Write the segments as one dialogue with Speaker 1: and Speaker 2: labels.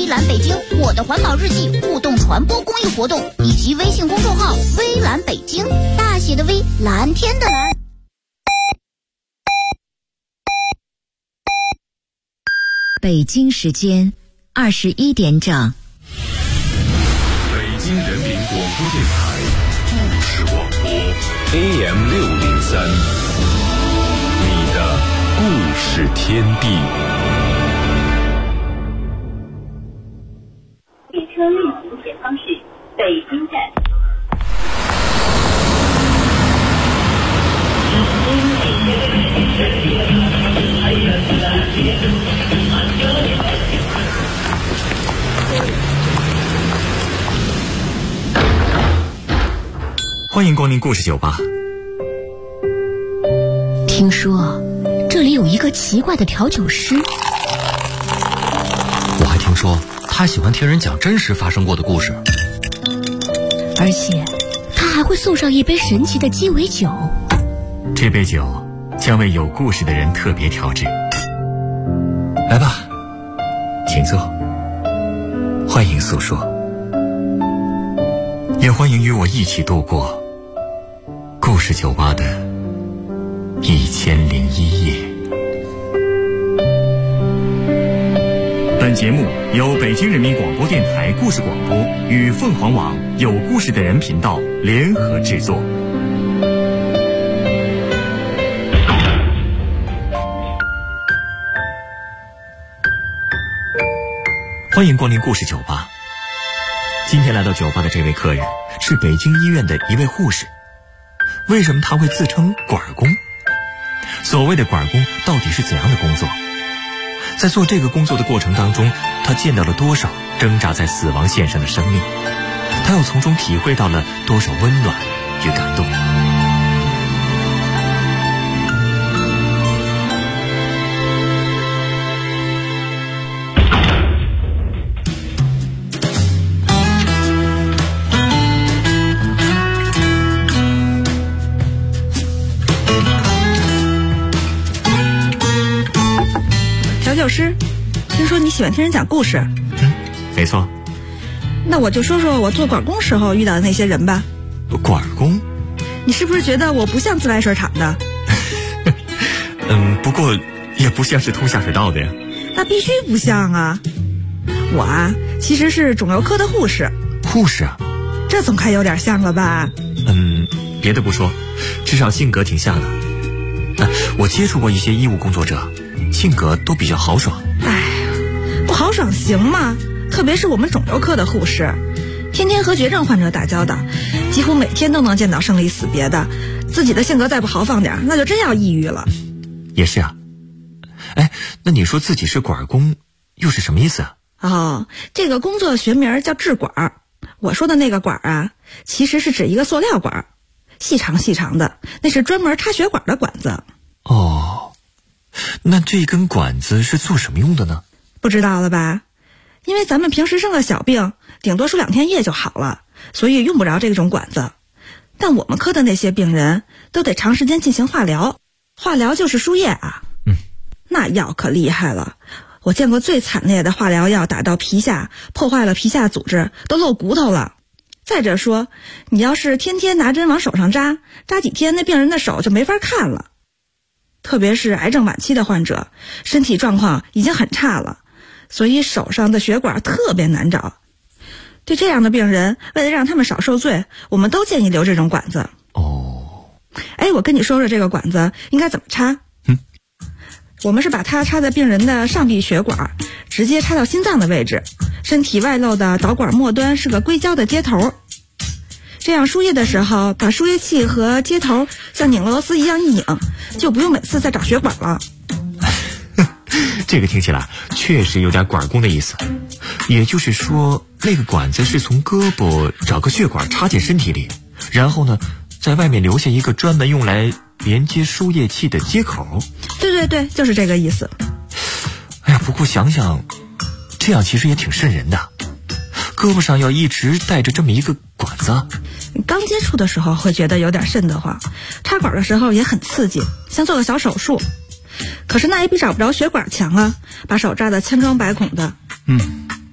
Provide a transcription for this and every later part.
Speaker 1: 蓝北京我的环保日记互动传播公益活动，以及微信公众号微蓝北京，大写的微，蓝天的蓝。
Speaker 2: 北京时间21点整。
Speaker 3: 北京人民广播电台故事广播 AM603， 你的故事天地。
Speaker 4: 列车运行前方是北京站。
Speaker 5: 欢迎光临故事酒吧。
Speaker 2: 听说这里有一个奇怪的调酒师，
Speaker 6: 我还听说他喜欢听人讲真实发生过的故事，
Speaker 2: 而且他还会送上一杯神奇的鸡尾酒。
Speaker 5: 这杯酒将为有故事的人特别调制。来吧，请坐，欢迎诉说，也欢迎与我一起度过故事酒吧的1001夜。本节目由北京人民广播电台故事广播与凤凰网有故事的人频道联合制作。欢迎光临故事酒吧。今天来到酒吧的这位客人是北京医院的一位护士。为什么他会自称管工？所谓的管工到底是怎样的工作？在做这个工作的过程当中，他见到了多少挣扎在死亡线上的生命？他又从中体会到了多少温暖与感动？
Speaker 7: 调酒师，听说你喜欢听人讲故事。
Speaker 5: 没错。
Speaker 7: 那我就说说我做管工时候遇到的那些人吧。
Speaker 5: 管工？
Speaker 7: 你是不是觉得我不像自来水厂的？
Speaker 5: 不过也不像是通下水道的呀。
Speaker 7: 那必须不像啊。我啊，其实是肿瘤科的护士。
Speaker 5: 护士啊？
Speaker 7: 这总该有点像了吧？
Speaker 5: 别的不说，至少性格挺像的。我接触过一些医务工作者，性格都比较豪爽。
Speaker 7: 哎，不豪爽行吗？特别是我们肿瘤科的护士，天天和绝症患者打交道，几乎每天都能见到生离死别的，自己的性格再不豪放点，那就真要抑郁了。
Speaker 5: 也是啊。那你说自己是管工又是什么意思啊？
Speaker 7: 这个工作学名叫制管。我说的那个管啊，其实是指一个塑料管，细长细长的，那是专门插血管的管子。
Speaker 5: 那这根管子是做什么用的呢？
Speaker 7: 不知道了吧？因为咱们平时生个小病，顶多输2天液就好了，所以用不着这种管子。但我们科的那些病人都得长时间进行化疗，化疗就是输液啊。那药可厉害了，我见过最惨烈的化疗药打到皮下，破坏了皮下组织，都露骨头了。再者说，你要是天天拿针往手上扎几天，那病人的手就没法看了。特别是癌症晚期的患者，身体状况已经很差了，所以手上的血管特别难找。对这样的病人，为了让他们少受罪，我们都建议留这种管子。我跟你说说这个管子应该怎么插。我们是把它插在病人的上臂血管，直接插到心脏的位置，身体外露的导管末端是个硅胶的接头。这样输液的时候，把输液器和接头像拧螺丝一样一拧，就不用每次再找血管了。
Speaker 5: 这个听起来确实有点管工的意思。也就是说，那个管子是从胳膊找个血管插进身体里，然后呢，在外面留下一个专门用来连接输液器的接口。
Speaker 7: 对，就是这个意思。
Speaker 5: 不过想想，这样其实也挺瘆人的。胳膊上要一直带着这么一个管子。
Speaker 7: 刚接触的时候会觉得有点瘆得慌，插管的时候也很刺激，像做个小手术。可是那也比找不着血管强啊，把手扎得千疮百孔的。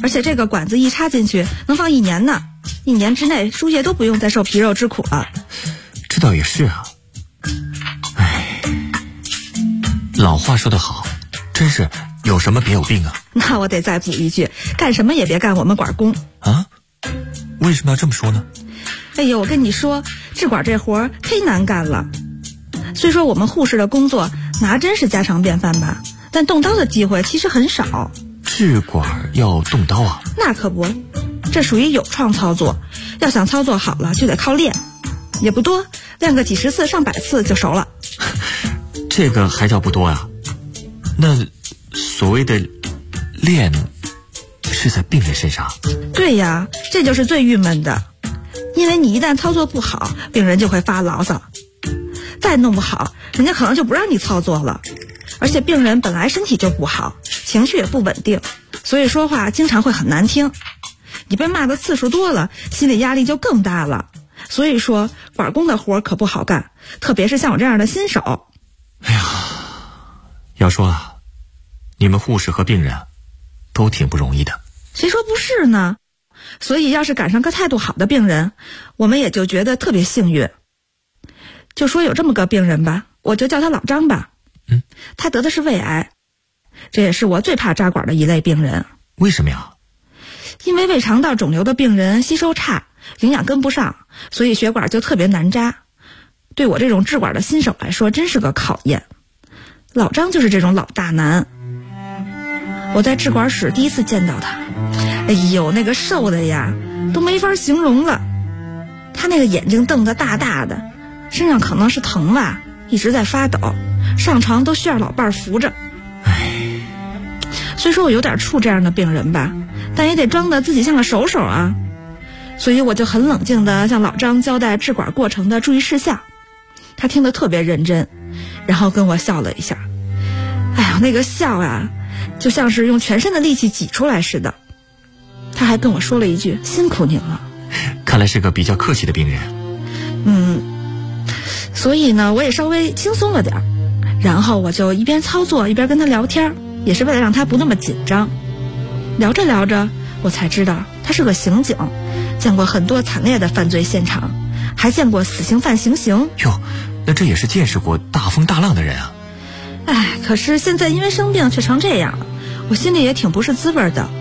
Speaker 7: 而且这个管子一插进去能放1年呢，1年之内输液都不用再受皮肉之苦了。
Speaker 5: 这倒也是啊。哎，老话说得好，真是有什么别有病啊。
Speaker 7: 那我得再补一句，干什么也别干我们管工
Speaker 5: 啊？为什么要这么说呢？
Speaker 7: 哎呦，我跟你说，制管这活忒难干了。虽说我们护士的工作拿针是家常便饭吧，但动刀的机会其实很少。
Speaker 5: 制管要动刀啊？
Speaker 7: 那可不，这属于有创操作，要想操作好了就得靠练，也不多，练个几十次上百次就熟了。
Speaker 5: 这个还叫不多啊？那所谓的练是在病人身上？
Speaker 7: 对呀，这就是最郁闷的，因为你一旦操作不好，病人就会发牢骚，再弄不好，人家可能就不让你操作了。而且病人本来身体就不好，情绪也不稳定，所以说话经常会很难听。你被骂的次数多了，心理压力就更大了。所以说管工的活可不好干，特别是像我这样的新手。
Speaker 5: 哎呀，要说啊，你们护士和病人都挺不容易的。
Speaker 7: 谁说不是呢？所以要是赶上个态度好的病人，我们也就觉得特别幸运。就说有这么个病人吧，我就叫他老张吧。他得的是胃癌，这也是我最怕扎管的一类病人。
Speaker 5: 为什么呀？
Speaker 7: 因为胃肠道肿瘤的病人吸收差，营养跟不上，所以血管就特别难扎。对我这种治管的新手来说，真是个考验。老张就是这种老大难。我在治管室第一次见到他，哎呦，那个瘦的呀，都没法形容了。他那个眼睛瞪得大大的，身上可能是疼吧，一直在发抖，上床都需要老伴儿扶着。虽说我有点怵这样的病人吧，但也得装得自己像个手手啊。所以我就很冷静地向老张交代治管过程的注意事项。他听得特别认真，然后跟我笑了一下。哎呀，那个笑啊，就像是用全身的力气挤出来似的。他还跟我说了一句：“辛苦您了。”
Speaker 5: 看来是个比较客气的病人。
Speaker 7: 所以呢，我也稍微轻松了点，然后我就一边操作一边跟他聊天，也是为了让他不那么紧张。聊着聊着，我才知道他是个刑警，见过很多惨烈的犯罪现场，还见过死刑犯行刑。
Speaker 5: 哟，那这也是见识过大风大浪的人啊。
Speaker 7: 哎，可是现在因为生病却成这样了，我心里也挺不是滋味的。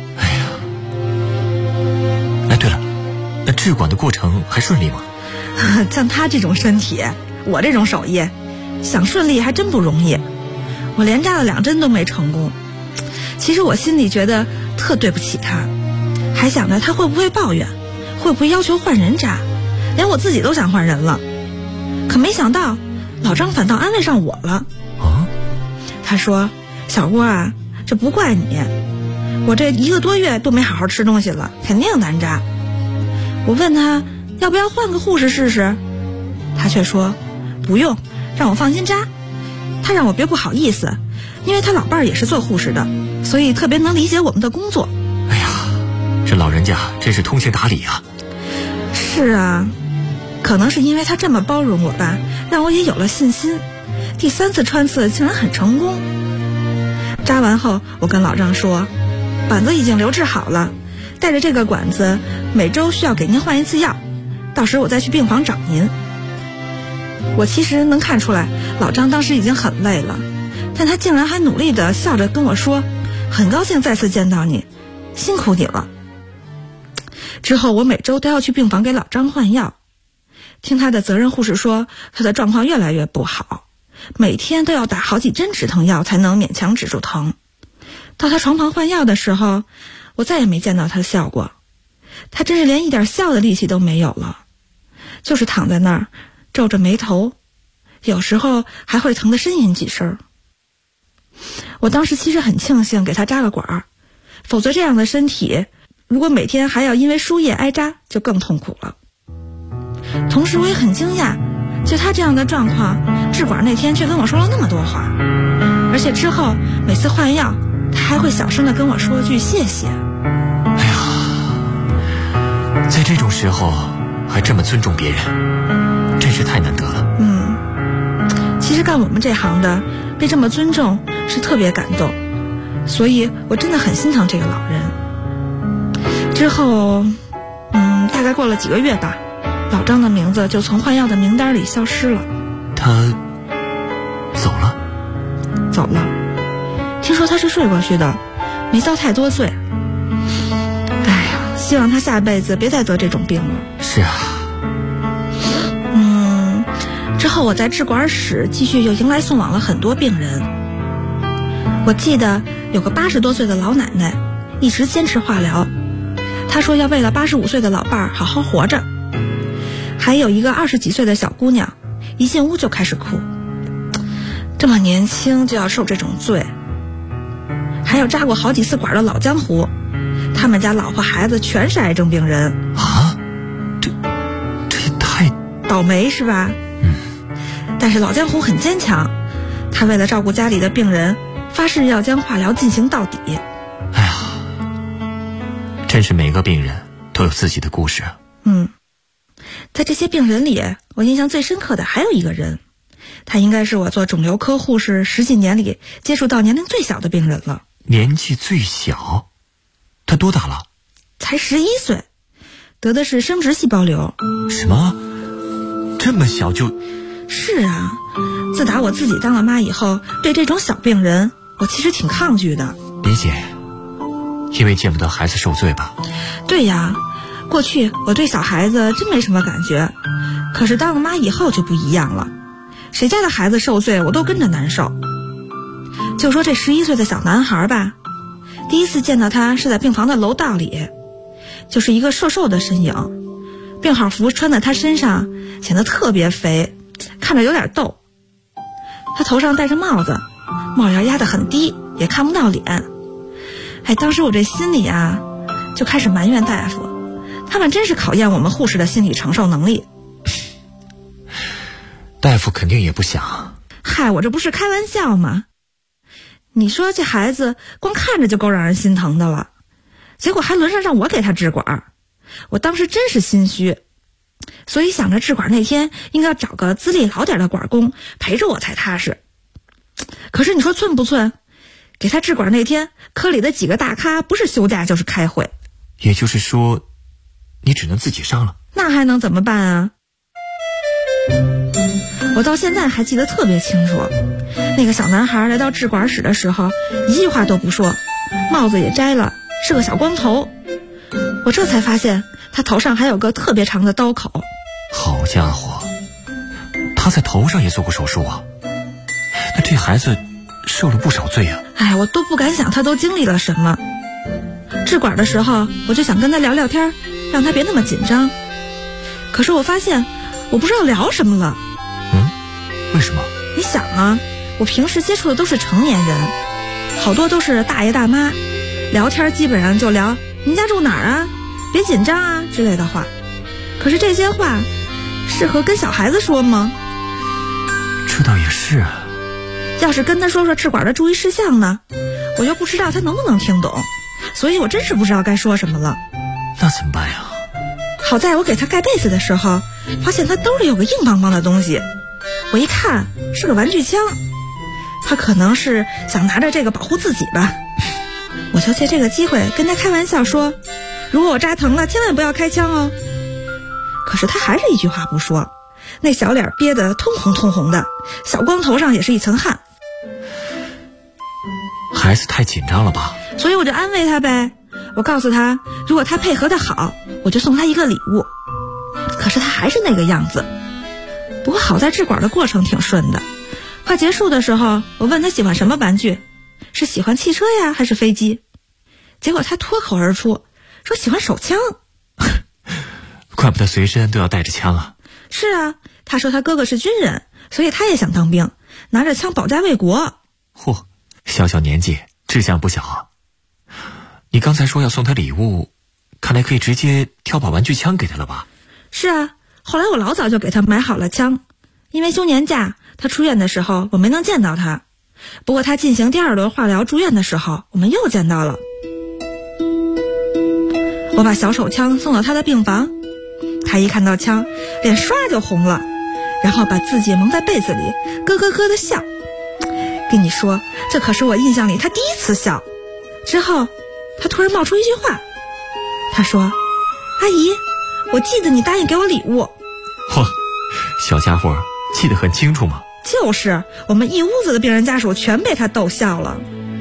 Speaker 5: 哎，对了，那治管的过程还顺利吗？
Speaker 7: 像他这种身体，我这种手艺，想顺利还真不容易。我连扎了2针都没成功。其实我心里觉得特对不起他，还想着他会不会抱怨，会不会要求换人扎，连我自己都想换人了。可没想到老张反倒安慰上我了。他说：“小郭啊，这不怪你，我这1个多月都没好好吃东西了，肯定难扎。”我问他要不要换个护士试试，他却说不用，让我放心扎。他让我别不好意思，因为他老伴儿也是做护士的，所以特别能理解我们的工作。
Speaker 5: 哎呀，这老人家真是通情达理啊。
Speaker 7: 是啊，可能是因为他这么包容我吧，让我也有了信心。第3次穿刺竟然很成功。扎完后，我跟老张说，管子已经留置好了，带着这个管子每周需要给您换1次药，到时我再去病房找您。我其实能看出来老张当时已经很累了，但他竟然还努力地笑着跟我说，很高兴再次见到你，辛苦你了。之后我每周都要去病房给老张换药，听他的责任护士说他的状况越来越不好，每天都要打好几针止疼药才能勉强止住疼。到他床旁换药的时候，我再也没见到他笑过，他真是连一点笑的力气都没有了，就是躺在那儿皱着眉头，有时候还会疼得呻吟几声。我当时其实很庆幸给他扎了管，否则这样的身体如果每天还要因为输液挨扎，就更痛苦了。同时我也很惊讶，就他这样的状况，治管那天却跟我说了那么多话，而且之后每次换药他还会小声地跟我说句谢谢。
Speaker 5: 哎呀，在这种时候还这么尊重别人，真是太难得了。
Speaker 7: 其实干我们这行的被这么尊重是特别感动，所以我真的很心疼这个老人。 之后大概过了几个月吧，老张的名字就从换药的名单里消失了。
Speaker 5: 他
Speaker 7: 走了，听说他是睡过去的，没遭太多罪。哎呀，希望他下辈子别再得这种病了。
Speaker 5: 是啊。
Speaker 7: 之后我在制管室继续又迎来送往了很多病人。我记得有个80多岁的老奶奶一直坚持化疗，她说要为了85岁的老伴儿好好活着。还有一个20几岁的小姑娘一进屋就开始哭，这么年轻就要受这种罪。还有扎过好几次管的老江湖，他们家老婆孩子全是癌症病人
Speaker 5: 啊，这也太
Speaker 7: 倒霉是吧？但是老江湖很坚强，他为了照顾家里的病人，发誓要将化疗进行到底。
Speaker 5: 哎呀，真是每个病人都有自己的故事。
Speaker 7: 在这些病人里，我印象最深刻的还有一个人，他应该是我做肿瘤科护士10几年里接触到年龄最小的病人了。
Speaker 5: 年纪最小？他多大了？
Speaker 7: 才11岁，得的是生殖细胞瘤。
Speaker 5: 什么？这么小就？
Speaker 7: 是啊，自打我自己当了妈以后，对这种小病人我其实挺抗拒的。
Speaker 5: 理解，因为见不得孩子受罪吧？
Speaker 7: 对呀，过去我对小孩子真没什么感觉，可是当了妈以后就不一样了，谁家的孩子受罪我都跟着难受。就说这11岁的小男孩吧，第一次见到他是在病房的楼道里，就是一个瘦瘦的身影，病号服穿在他身上显得特别肥，看着有点逗。他头上戴着帽子，帽檐压得很低，也看不到脸。当时我这心里啊就开始埋怨大夫，他们真是考验我们护士的心理承受能力。
Speaker 5: 大夫肯定也不想。
Speaker 7: 我这不是开玩笑吗？你说这孩子光看着就够让人心疼的了，结果还轮上让我给他治管，我当时真是心虚。所以想着治管那天应该要找个资历老点的管工陪着我才踏实。可是你说寸不寸，给他治管那天科里的几个大咖不是休假就是开会。
Speaker 5: 也就是说你只能自己上了？
Speaker 7: 那还能怎么办啊？我到现在还记得特别清楚，那个小男孩来到治管室的时候一句话都不说，帽子也摘了，是个小光头。我这才发现他头上还有个特别长的刀口。
Speaker 5: 好家伙，他在头上也做过手术啊，那这孩子受了不少罪啊。
Speaker 7: 我都不敢想他都经历了什么。治管的时候我就想跟他聊聊天，让他别那么紧张，可是我发现我不知道聊什么了。
Speaker 5: 为什么？
Speaker 7: 你想啊，我平时接触的都是成年人，好多都是大爷大妈，聊天基本上就聊您家住哪儿啊，别紧张啊之类的话。可是这些话适合跟小孩子说吗？
Speaker 5: 这倒也是啊。
Speaker 7: 要是跟他说说治管的注意事项呢，我又不知道他能不能听懂，所以我真是不知道该说什么了。
Speaker 5: 那怎么办呀？
Speaker 7: 好在我给他盖被子的时候发现他兜里有个硬邦邦的东西，我一看是个玩具枪，他可能是想拿着这个保护自己吧。我就借这个机会跟他开玩笑说，如果我扎疼了千万不要开枪哦。可是他还是一句话不说，那小脸憋得通红通红的，小光头上也是一层汗。
Speaker 5: 孩子太紧张了吧？
Speaker 7: 所以我就安慰他呗，我告诉他如果他配合得好，我就送他一个礼物。可是他还是那个样子。不过好在治管的过程挺顺的，快结束的时候我问他喜欢什么玩具，是喜欢汽车呀还是飞机，结果他脱口而出说喜欢手枪。
Speaker 5: 怪不得随身都要带着枪啊。
Speaker 7: 是啊，他说他哥哥是军人，所以他也想当兵，拿着枪保家卫国。
Speaker 5: 嚯，小小年纪志向不小啊。你刚才说要送他礼物，看来可以直接挑把玩具枪给他了吧？
Speaker 7: 是啊，后来我老早就给他买好了枪，因为休年假他出院的时候我没能见到他，不过他进行第2轮化疗住院的时候我们又见到了。我把小手枪送到他的病房，他一看到枪脸刷就红了，然后把自己蒙在被子里咯咯咯的笑。跟你说，这可是我印象里他第一次笑。之后他突然冒出一句话， 他说：“阿姨，我记得你答应给我礼物。”
Speaker 5: 嚯，小家伙记得很清楚吗？
Speaker 7: 就是，我们一屋子的病人家属全被他逗笑了。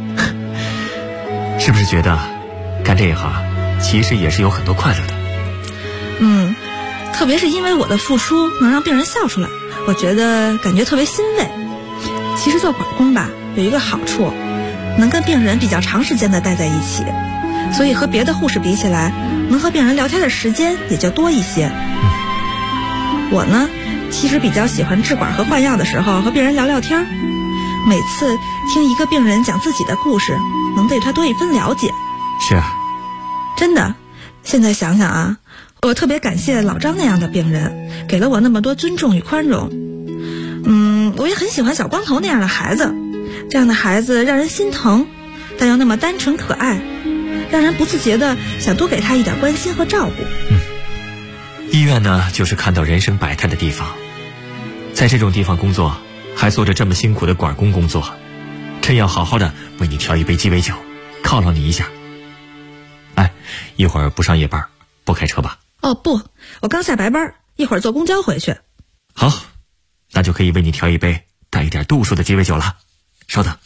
Speaker 5: 是不是觉得干这一行其实也是有很多快乐的？
Speaker 7: 特别是因为我的付出能让病人笑出来，我觉得感觉特别欣慰。其实做管工吧，有一个好处，能跟病人比较长时间的待在一起，所以和别的护士比起来，能和病人聊天的时间也就多一些。我呢，其实比较喜欢治管和换药的时候和病人聊聊天，每次听一个病人讲自己的故事，能对他多一分了解。
Speaker 5: 是啊，
Speaker 7: 真的，现在想想啊，我特别感谢老张那样的病人，给了我那么多尊重与宽容。我也很喜欢小光头那样的孩子，这样的孩子让人心疼，但又那么单纯可爱，让人不自觉的想多给他一点关心和照顾。
Speaker 5: 医院呢，就是看到人生百态的地方，在这种地方工作，还做着这么辛苦的管工工作，真要好好的为你调一杯鸡尾酒，犒劳你一下。哎，一会儿不上夜班，不开车吧？
Speaker 7: 哦不，我刚下白班，一会儿坐公交回去。
Speaker 5: 好，那就可以为你调一杯带一点度数的鸡尾酒了。稍等。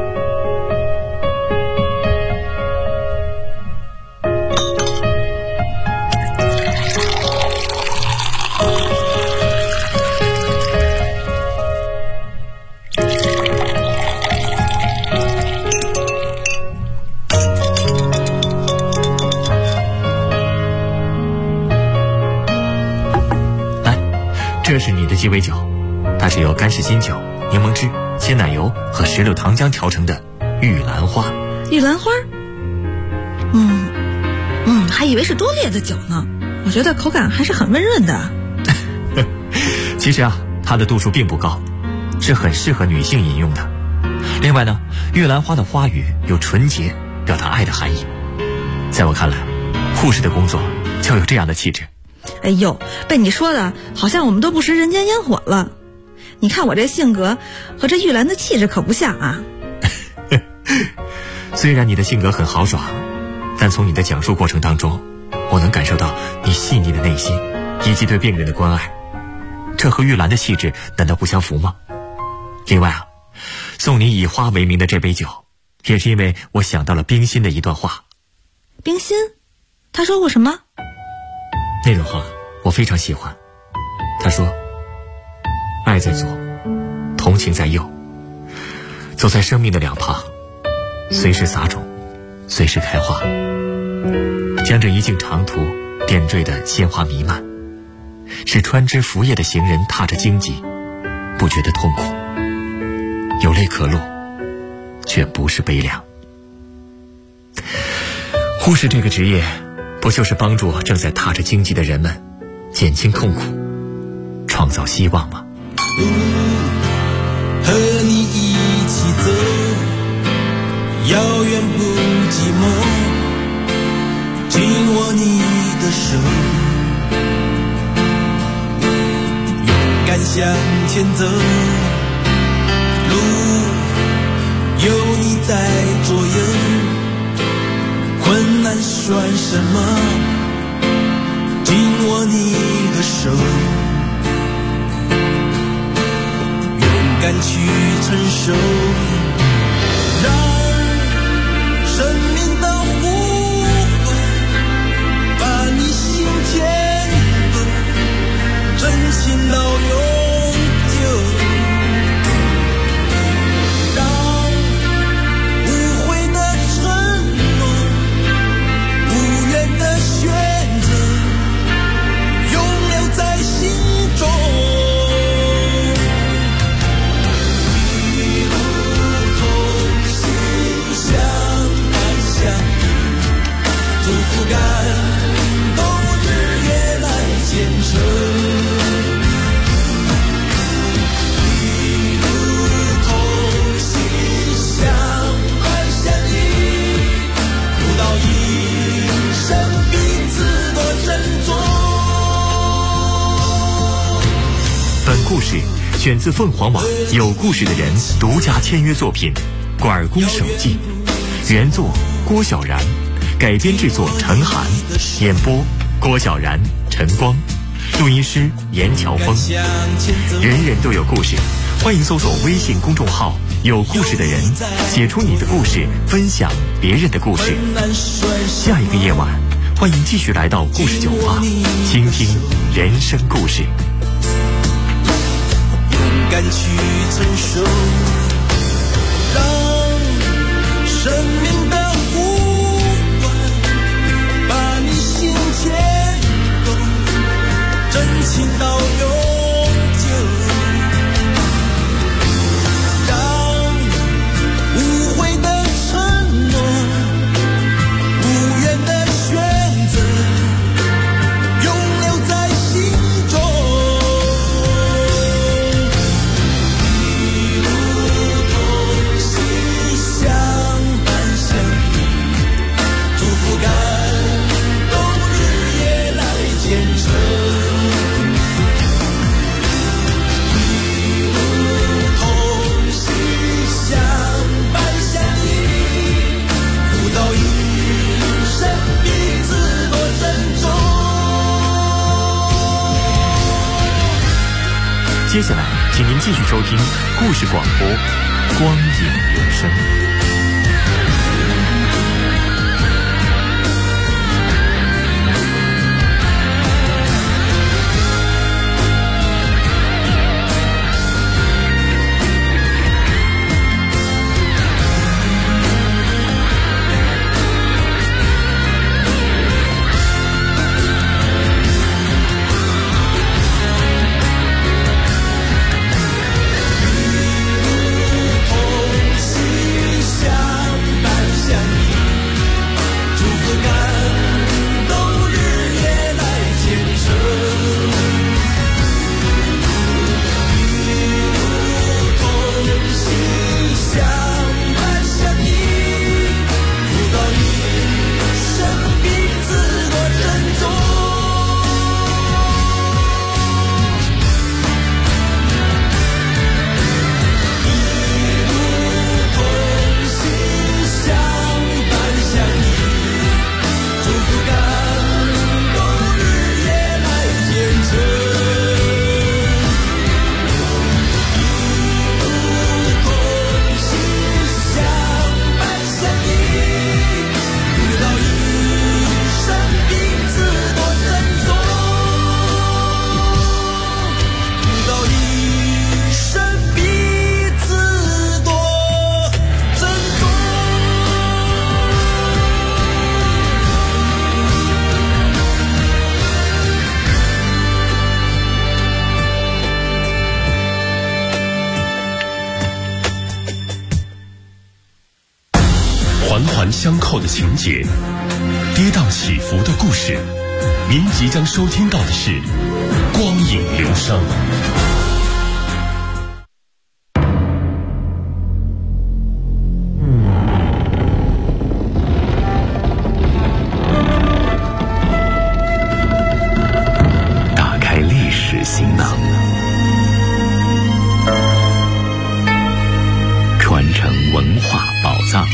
Speaker 5: 这是你的鸡尾酒，它是由干式新酒、柠檬汁、鲜奶油和石榴糖浆调成的玉兰花。
Speaker 7: 玉兰花？还以为是多烈的酒呢。我觉得口感还是很温润的。
Speaker 5: 其实啊，它的度数并不高，是很适合女性饮用的。另外呢，玉兰花的花语有纯洁、表达爱的含义。在我看来，护士的工作就有这样的气质。
Speaker 7: 哎呦，被你说的好像我们都不食人间烟火了。你看我这性格和这玉兰的气质可不像啊。
Speaker 5: 虽然你的性格很豪爽，但从你的讲述过程当中，我能感受到你细腻的内心以及对病人的关爱，这和玉兰的气质难道不相符吗？另外啊，送你以花为名的这杯酒，也是因为我想到了冰心的一段话。
Speaker 7: 冰心？他说过什么？
Speaker 5: 那段话我非常喜欢。他说，爱在左，同情在右，走在生命的两旁，随时撒种，随时开花，将这一径长途点缀的鲜花弥漫，使穿枝拂叶的行人踏着荆棘不觉得痛苦，有泪可落，却不是悲凉。护士这个职业，不就是帮助正在踏着荆棘的人们减轻痛苦，创造希望吗？
Speaker 8: 和你一起走，遥远不寂寞，紧握你的手，勇敢向前走，路有你在左右，困难算什么？紧握你的手，勇敢去承受，让生命的呼唤把你心牵动，真心到永久，让无悔的承诺，无怨的选择永留在心中。一路同行，相伴相依，祝福感动日夜来坚守。一路同行，相伴相依，不到一生彼此多珍重。
Speaker 5: 本故事选自凤凰网有故事的人独家签约作品《管工手记》，原作郭晓然， 改编制作陈涵，演播郭晓然、陈光，录音师严乔峰。人人都有故事，欢迎搜索微信公众号有故事的人，写出你的故事，分享别人的故事。下一个夜晚，欢迎继续来到故事酒吧，倾听人生故事。
Speaker 8: 勇敢去承受，让生命的呼唤把你心牵动，真情到永久，让无悔的承诺，无怨的选择永留在心中。一路同行，相伴相依，祝福感动日夜来见证。一路同行，相伴相依，不到一生彼此多珍重。
Speaker 5: 接下来，请您继续收听故事广播《光影人生》。
Speaker 3: 环环相扣的情节，跌宕起伏的故事，您即将收听到的是《光影流声》。打开历史行囊，传承文化宝藏。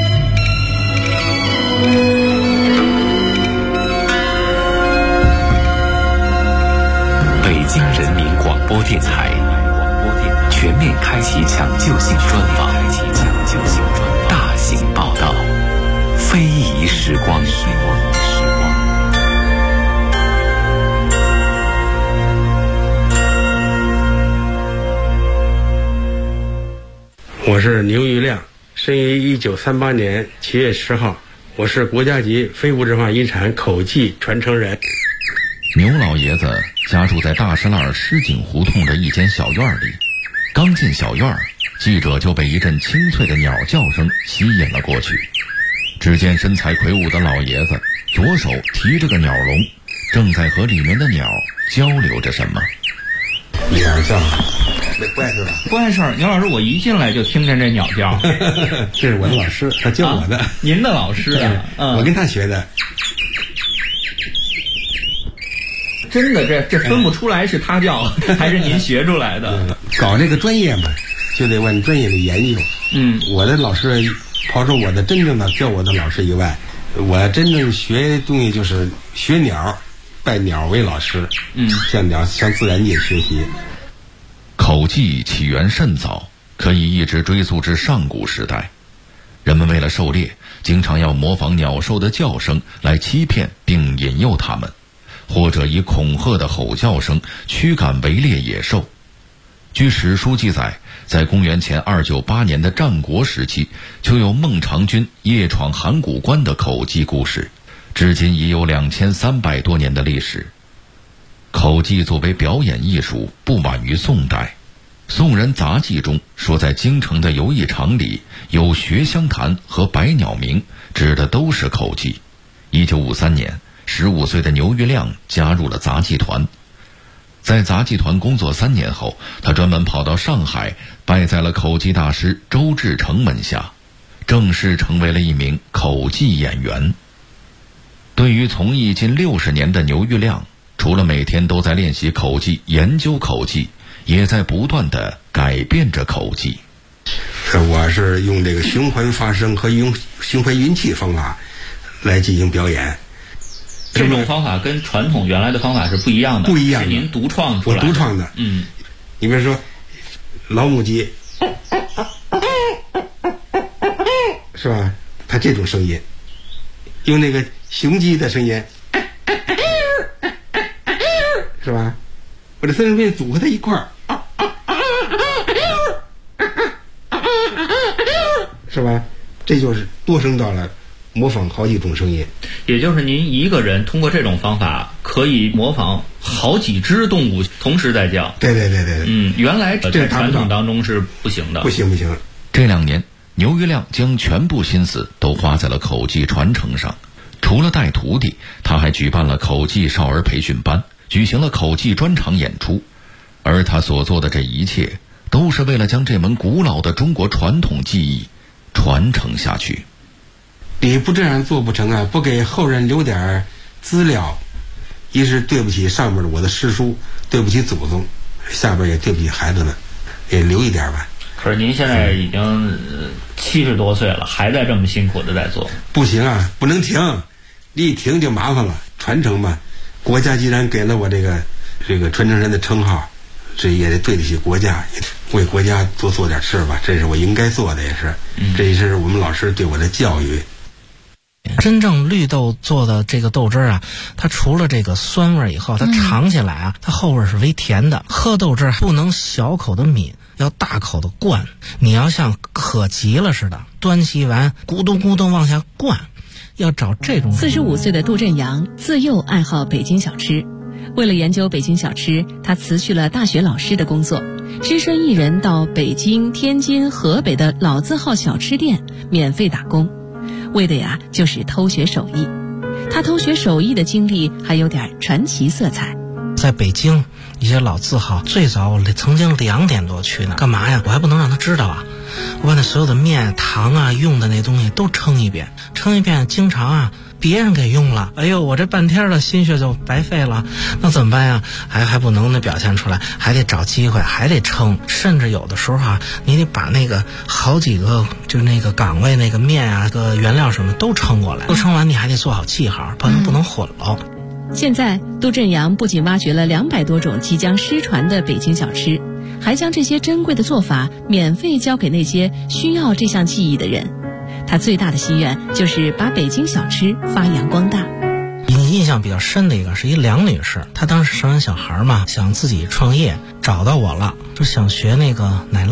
Speaker 3: 北京人民广播电台全面开启抢救性专访，大型报道，非遗时光。
Speaker 9: 我是牛玉亮，生于1938年7月10号，我是国家级非物质文化遗产口技传承人。
Speaker 6: 牛老爷子家住在大石栏石井胡同的一间小院里，刚进小院，记者就被一阵清脆的鸟叫声吸引了过去。只见身材魁梧的老爷子左手提着个鸟笼，正在和里面的鸟交流着什么。
Speaker 9: 鸟叫，没怪事吧？
Speaker 10: 不碍事儿，牛老师，我一进来就听见这鸟叫。
Speaker 9: 这是我的老师，他教我的。
Speaker 10: 您的老师啊？
Speaker 9: 我跟他学的。
Speaker 10: 真的，这分不出来是他教还是您学出来的。
Speaker 9: 搞这个专业嘛，就得问专业的研究。我的老师，刨除我的真正的教我的老师以外， 我真正学东西就是学鸟，拜鸟为老师，向自然界学习。
Speaker 6: 口技起源甚早，可以一直追溯至上古时代。人们为了狩猎，经常要模仿鸟兽的叫声来欺骗并引诱它们，或者以恐吓的吼叫声驱赶围猎野兽。据史书记载，在公元前298年的战国时期，就有孟尝君夜闯函谷关的口技故事，至今已有2300多年的历史。口技作为表演艺术，不晚于宋代。宋人杂记中说，在京城的游艺场里有学香坛和百鸟鸣，指的都是口技。1953年，15岁的牛玉亮加入了杂技团。在杂技团工作3年后，他专门跑到上海，拜在了口技大师周志成门下，正式成为了一名口技演员。对于从艺近60年的牛玉亮，除了每天都在练习口技、研究口技，也在不断地改变着口技。
Speaker 9: 我是用这个循环发声和用循环运气方法来进行表演。
Speaker 10: 这种方法跟传统原来的方法是不一样的，
Speaker 9: 不一样的，
Speaker 10: 是您独创出来的。
Speaker 9: 我独创的。你比如说老母鸡，是吧？它这种声音，用那个雄鸡的声音，是吧？我这3声变组合在一块儿，是吧？这就是多声道了，模仿好几种声音。
Speaker 10: 也就是您一个人通过这种方法可以模仿好几只动物同时在叫。
Speaker 9: 对。
Speaker 10: 原来在传统当中是不行的。
Speaker 9: 不行。
Speaker 6: 这2年，牛玉亮将全部心思都花在了口技传承上。除了带徒弟，他还举办了口技少儿培训班，举行了口技专场演出。而他所做的这一切，都是为了将这门古老的中国传统技艺传承下去。
Speaker 9: 你不这样做不成啊！不给后人留点资料，一是对不起上面的我的师叔，对不起祖宗，下边也对不起孩子们，也留一点吧。
Speaker 10: 可是您现在已经70多岁了，还在这么辛苦的在做。
Speaker 9: 不行啊，不能停，你一停就麻烦了。传承嘛，国家既然给了我这个传承人的称号，这也得对得起国家，为国家多做点事吧，这是我应该做的，也是，这也是我们老师对我的教育。
Speaker 11: 真正绿豆做的这个豆汁啊，它除了这个酸味以后，它尝起来啊，它后味是微甜的。喝豆汁不能小口的抿，要大口的灌。你要像渴急了似的，端起完咕咚咕咚往下灌，要找这种。
Speaker 2: 45岁的杜振阳自幼爱好北京小吃，为了研究北京小吃，他辞去了大学老师的工作，只身一人到北京、天津、河北的老字号小吃店免费打工。为的呀，就是偷学手艺。他偷学手艺的经历还有点传奇色彩。
Speaker 11: 在北京一些老字号，最早我曾经2点多去呢，干嘛呀？我还不能让他知道啊！我把那所有的面、糖啊、用的那东西都称一遍，经常啊别人给用了，哎呦，我这半天的心血就白费了。那怎么办呀？还不能表现出来，还得找机会，还得称，甚至有的时候啊，你得把那个好几个就那个岗位那个面啊、个原料什么都称过来，都称完你还得做好记号，不能混了。
Speaker 2: 现在杜振阳不仅挖掘了200多种即将失传的北京小吃，还将这些珍贵的做法免费教给那些需要这项技艺的人。他最大的心愿就是把北京小吃发扬光大。
Speaker 11: 印象比较深的一个是一梁女士，她当时生完小孩嘛，想自己创业，找到我了，就想学那个奶酪。